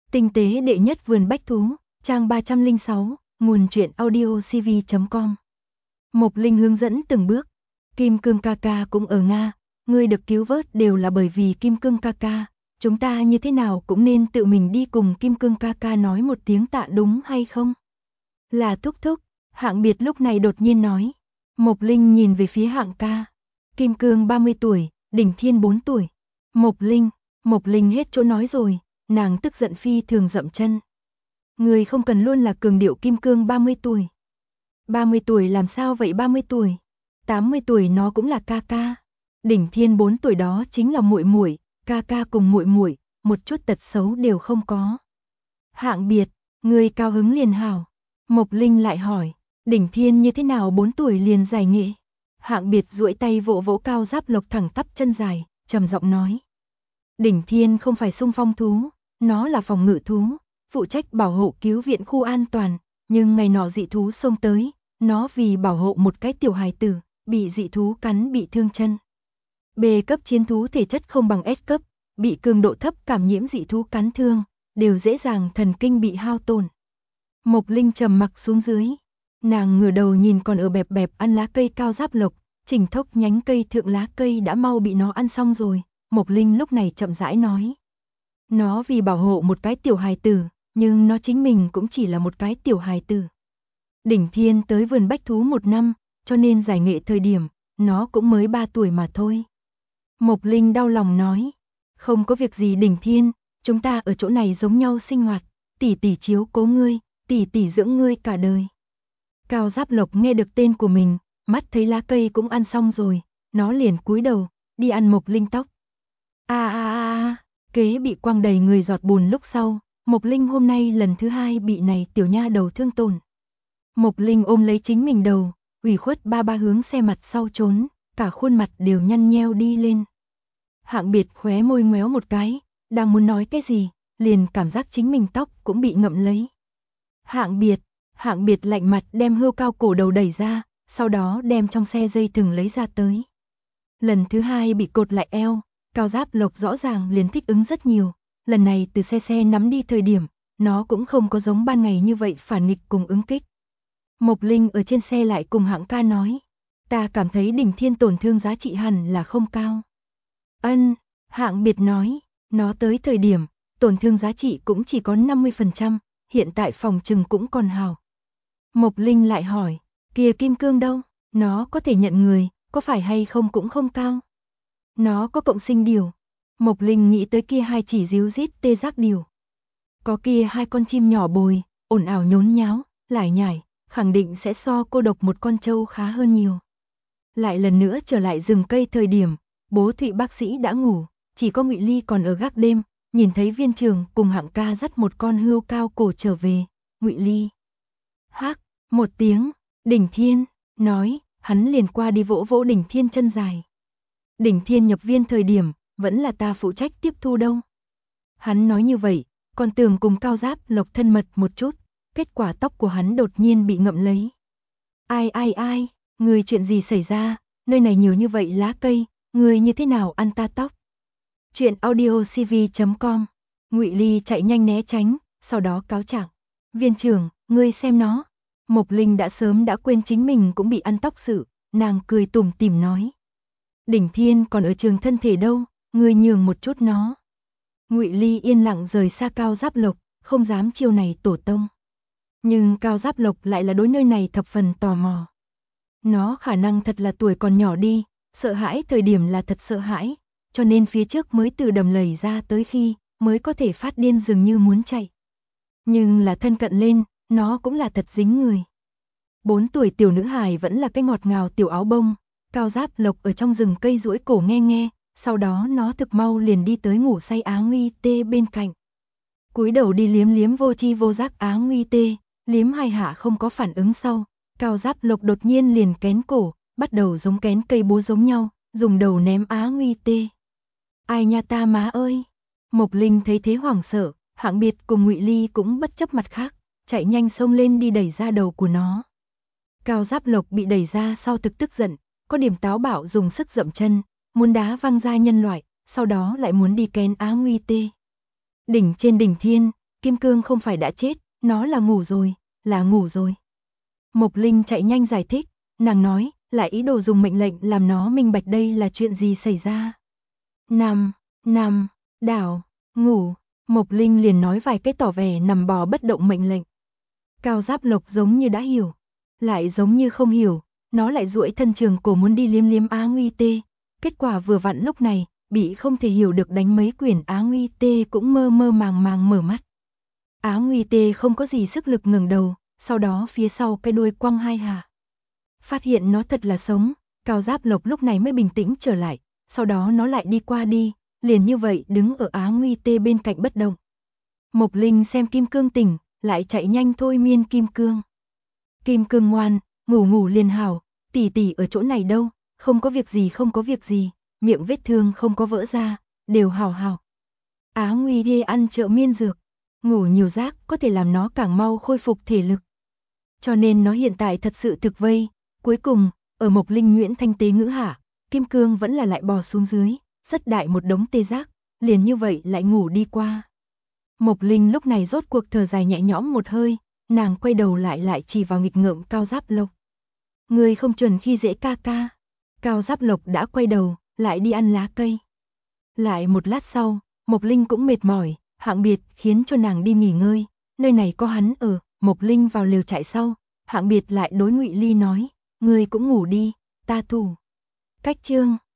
Tinh tế đệ nhất vườn bách thú, trang 306, nguồn truyện audiocv.com. Mộc Linh hướng dẫn từng bước. Kim Cương ca ca cũng ở Nga, ngươi được cứu vớt đều là bởi vì Kim Cương ca ca, chúng ta như thế nào cũng nên tự mình đi cùng Kim Cương ca ca nói một tiếng tạ đúng hay không? Là thúc thúc, Hạng Biệt lúc này đột nhiên nói. Mộc Linh nhìn về phía Hạng ca. Kim Cương 30 tuổi, Đỉnh Thiên 4 tuổi. Mộc Linh hết chỗ nói rồi, nàng tức giận phi thường dậm chân. Người không cần luôn là cường điệu Kim Cương 30 tuổi. 30 tuổi làm sao vậy 30 tuổi? 80 tuổi nó cũng là ca ca. Đỉnh Thiên 4 tuổi đó chính là muội muội, ca ca cùng muội muội, một chút tật xấu đều không có. Hạng Biệt, người cao hứng liền hảo. Mộc Linh lại hỏi, Đỉnh Thiên như thế nào 4 tuổi liền giải nghệ? Hạng Biệt duỗi tay vỗ vỗ Cao Giáp Lộc thẳng tắp chân dài, trầm giọng nói. Đỉnh Thiên không phải xung phong thú, nó là phòng ngự thú, phụ trách bảo hộ cứu viện khu an toàn, nhưng ngày nọ dị thú xông tới, nó vì bảo hộ một cái tiểu hài tử, bị dị thú cắn bị thương chân. B cấp chiến thú thể chất không bằng S cấp, bị cường độ thấp cảm nhiễm dị thú cắn thương, đều dễ dàng thần kinh bị hao tổn. Mộc Linh trầm mặc xuống dưới, nàng ngửa đầu nhìn còn ở bẹp bẹp ăn lá cây Cao Giáp Lộc, chỉnh thốc nhánh cây thượng lá cây đã mau bị nó ăn xong rồi. Mộc Linh lúc này chậm rãi nói. Nó vì bảo hộ một cái tiểu hài tử, nhưng nó chính mình cũng chỉ là một cái tiểu hài tử. Đỉnh Thiên tới vườn bách thú 1 năm, cho nên giải nghệ thời điểm, nó cũng mới 3 tuổi mà thôi. Mộc Linh đau lòng nói. Không có việc gì Đỉnh Thiên, chúng ta ở chỗ này giống nhau sinh hoạt, tỷ tỷ chiếu cố ngươi, tỷ tỷ dưỡng ngươi cả đời. Cao Giáp Lộc nghe được tên của mình, mắt thấy lá cây cũng ăn xong rồi, nó liền cúi đầu, đi ăn Mộc Linh tóc. Kế bị quăng đầy người giọt bùn lúc sau, Mộc Linh hôm nay lần thứ 2 bị này tiểu nha đầu thương tổn. Mộc Linh ôm lấy chính mình đầu, ủy khuất ba hướng xe mặt sau trốn, cả khuôn mặt đều nhăn nheo đi lên. Hạng Biệt khóe môi ngoéo một cái, đang muốn nói cái gì, liền cảm giác chính mình tóc cũng bị ngậm lấy. Hạng Biệt lạnh mặt đem hươu cao cổ đầu đẩy ra, sau đó đem trong xe dây thừng lấy ra tới. Lần thứ 2 bị cột lại eo, Cao Giáp Lộc rõ ràng liền thích ứng rất nhiều, lần này từ xe nắm đi thời điểm, nó cũng không có giống ban ngày như vậy phản nghịch cùng ứng kích. Mộc Linh ở trên xe lại cùng Hạng ca nói, ta cảm thấy Đỉnh Thiên tổn thương giá trị hẳn là không cao. Hạng Biệt nói, nó tới thời điểm, tổn thương giá trị cũng chỉ có 50%, hiện tại phòng trừng cũng còn hào. Mộc Linh lại hỏi, kia Kim Cương đâu, nó có thể nhận người, có phải hay không cũng không cao. Nó có cộng sinh điều. Mộc Linh nghĩ tới kia 2 chỉ díu rít tê giác điều. Có kia 2 con chim nhỏ bồi, ồn ào nhốn nháo, lải nhải, khẳng định sẽ so cô độc một con trâu khá hơn nhiều. Lại lần nữa trở lại rừng cây thời điểm, bố Thụy bác sĩ đã ngủ, chỉ có Ngụy Ly còn ở gác đêm, nhìn thấy Viên Trường cùng Hạng ca dắt một con hươu cao cổ trở về, Ngụy Ly. Hắc, một tiếng, Đỉnh Thiên, nói, hắn liền qua đi vỗ vỗ Đỉnh Thiên chân dài. Đỉnh Thiên nhập viên thời điểm, vẫn là ta phụ trách tiếp thu đâu. Hắn nói như vậy, còn tưởng cùng Cao Giáp Lộc thân mật một chút, kết quả tóc của hắn đột nhiên bị ngậm lấy. Ai, người chuyện gì xảy ra, nơi này nhiều như vậy lá cây, người như thế nào ăn ta tóc. Chuyện audiocv.com. Ngụy Ly chạy nhanh né tránh, sau đó cáo trạng. Viên trưởng, ngươi xem nó. Mộc Linh đã sớm đã quên chính mình cũng bị ăn tóc sự, nàng cười tủm tỉm nói. Đỉnh Thiên còn ở trường thân thể đâu, ngươi nhường một chút nó. Ngụy Ly yên lặng rời xa Cao Giáp Lộc, không dám chiêu này tổ tông. Nhưng Cao Giáp Lộc lại là đối nơi này thập phần tò mò. Nó khả năng thật là tuổi còn nhỏ đi, sợ hãi thời điểm là thật sợ hãi, cho nên phía trước mới từ đầm lầy ra tới khi, mới có thể phát điên dường như muốn chạy. Nhưng là thân cận lên, nó cũng là thật dính người. 4 tuổi tiểu nữ hài vẫn là cái ngọt ngào tiểu áo bông. Cao Giáp Lộc ở trong rừng cây duỗi cổ nghe, sau đó nó thực mau liền đi tới ngủ say Á Nguy Tê bên cạnh. Cúi đầu đi liếm vô chi vô giác Á Nguy Tê, liếm 2 hạ không có phản ứng sau, Cao Giáp Lộc đột nhiên liền kén cổ, bắt đầu giống kén cây búa giống nhau, dùng đầu ném Á Nguy Tê. Ai nha ta má ơi! Mộc Linh thấy thế hoảng sợ, Hạng Biệt cùng Ngụy Ly cũng bất chấp mặt khác, chạy nhanh xông lên đi đẩy ra đầu của nó. Cao Giáp Lộc bị đẩy ra sau thực tức giận, có điểm táo bạo dùng sức dậm chân, muốn đá văng ra nhân loại, sau đó lại muốn đi kén Á Nguy Tê. Đỉnh trên Đỉnh Thiên, Kim Cương không phải đã chết, nó là ngủ rồi, là ngủ rồi. Mộc Linh chạy nhanh giải thích, nàng nói, lại ý đồ dùng mệnh lệnh làm nó minh bạch đây là chuyện gì xảy ra. Nằm, đảo, ngủ, Mộc Linh liền nói vài cái tỏ vẻ nằm bò bất động mệnh lệnh. Cao Giáp Lộc giống như đã hiểu, lại giống như không hiểu, nó lại duỗi thân trường cổ muốn đi liếm liếm Á Nguy Tê. Kết quả vừa vặn lúc này, bị không thể hiểu được đánh mấy quyển Á Nguy Tê cũng mơ mơ màng màng mở mắt. Á Nguy Tê không có gì sức lực ngẩng đầu, sau đó phía sau cái đuôi quăng hai hạ. Phát hiện nó thật là sống, Cao Giáp Lộc lúc này mới bình tĩnh trở lại, sau đó nó lại đi qua đi, liền như vậy đứng ở Á Nguy Tê bên cạnh bất động. Mộc Linh xem Kim Cương tỉnh, lại chạy nhanh thôi miên Kim Cương. Kim Cương ngoan, ngủ liền hảo, tỷ tỷ ở chỗ này đâu, không có việc gì không có việc gì, miệng vết thương không có vỡ ra, đều hảo hảo. Á Nguy Tê ăn trợ miên dược, ngủ nhiều giấc có thể làm nó càng mau khôi phục thể lực. Cho nên nó hiện tại thật sự thực vây, cuối cùng, ở Mộc Linh Nguyễn Thanh tế ngữ hạ, Kim Cương vẫn là lại bò xuống dưới, rất đại một đống tê giác, liền như vậy lại ngủ đi qua. Mộc Linh lúc này rốt cuộc thở dài nhẹ nhõm một hơi, nàng quay đầu lại chỉ vào nghịch ngợm Cao Giáp Lộc. Người không chuẩn khi dễ ca ca. Cao Giáp Lộc đã quay đầu, lại đi ăn lá cây. Lại một lát sau, Mộc Linh cũng mệt mỏi, Hạng Biệt khiến cho nàng đi nghỉ ngơi, nơi này có hắn ở. Mộc Linh vào lều trại sau, Hạng Biệt lại đối Ngụy Ly nói, ngươi cũng ngủ đi, ta thủ. Cách chương